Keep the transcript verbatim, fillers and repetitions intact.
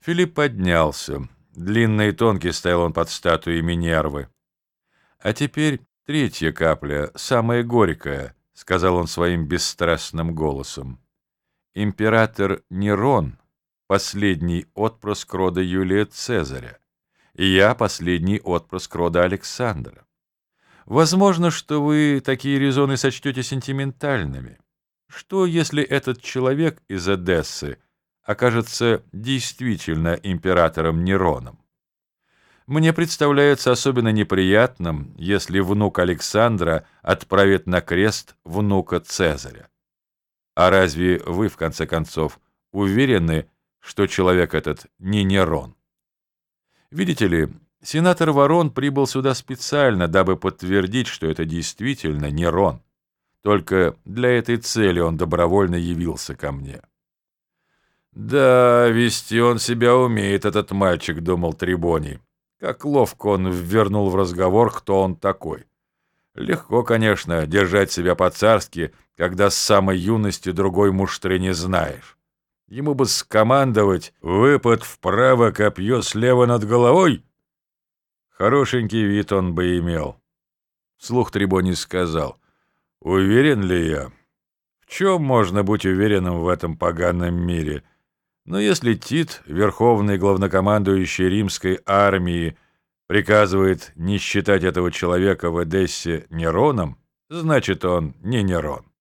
Филипп поднялся. Длинный и тонкий стоял он под статуей Минервы. «А теперь третья капля, самая горькая», — сказал он своим бесстрастным голосом. «Император Нерон — последний отпрыск рода Юлия Цезаря, и я — последний отпрыск рода Александра. Возможно, что вы такие резоны сочтете сентиментальными. Что, если этот человек из Эдессы окажется действительно императором Нероном? Мне представляется особенно неприятным, если внук Александра отправит на крест внука Цезаря. А разве вы, в конце концов, уверены, что человек этот не Нерон? Видите ли, сенатор Ворон прибыл сюда специально, дабы подтвердить, что это действительно Нерон. Только для этой цели он добровольно явился ко мне». «Да, вести он себя умеет, этот мальчик», — думал Трибоний. Как ловко он ввернул в разговор, кто он такой. Легко, конечно, держать себя по-царски, когда с самой юности другой муштры не знаешь. Ему бы скомандовать «выпад вправо, копье слева над головой». Хорошенький вид он бы имел. Вслух Трибоний сказал: «Уверен ли я? В чем можно быть уверенным в этом поганом мире? Но если Тит, верховный главнокомандующий римской армии, приказывает не считать этого человека в Эдессе Нероном, значит, он не Нерон».